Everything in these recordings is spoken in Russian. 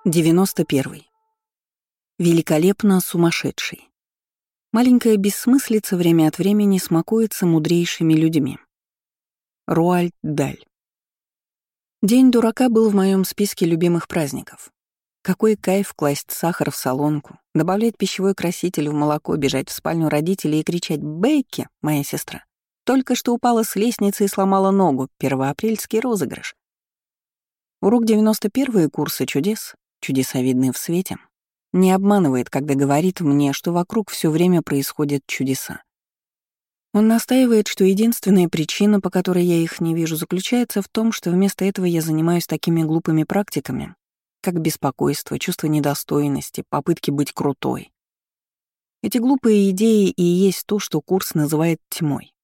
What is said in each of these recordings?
91. Великолепно сумасшедший. Маленькая бессмыслица время от времени смакуется мудрейшими людьми. Руальд Даль. День дурака был в моем списке любимых праздников. Какой кайф класть сахар в солонку, добавлять пищевой краситель в молоко, бежать в спальню родителей и кричать «Бекки, моя сестра! Только что упала с лестницы и сломала ногу, первоапрельский розыгрыш». Урок 91 курса чудес, чудеса видны в свете, не обманывает, когда говорит мне, что вокруг все время происходят чудеса. Он настаивает, что единственная причина, по которой я их не вижу, заключается в том, что вместо этого я занимаюсь такими глупыми практиками, как беспокойство, чувство недостойности, попытки быть крутой. Эти глупые идеи и есть то, что курс называет тьмой.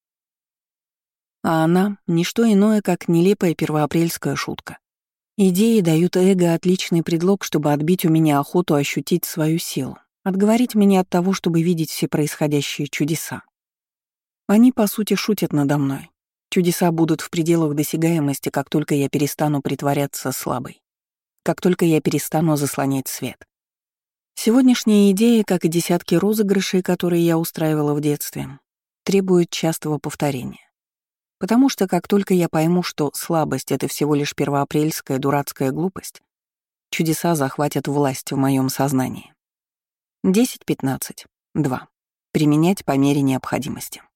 А она — ничто иное, как нелепая первоапрельская шутка. Идеи дают эго отличный предлог, чтобы отбить у меня охоту ощутить свою силу, отговорить меня от того, чтобы видеть все происходящие чудеса. Они, по сути, шутят надо мной. Чудеса будут в пределах досягаемости, как только я перестану притворяться слабой, как только я перестану заслонять свет. Сегодняшняя идея, как и десятки розыгрышей, которые я устраивала в детстве, требует частого повторения. Потому что как только я пойму, что слабость — это всего лишь первоапрельская дурацкая глупость, чудеса захватят власть в моем сознании. 10-15. 2. Применять по мере необходимости.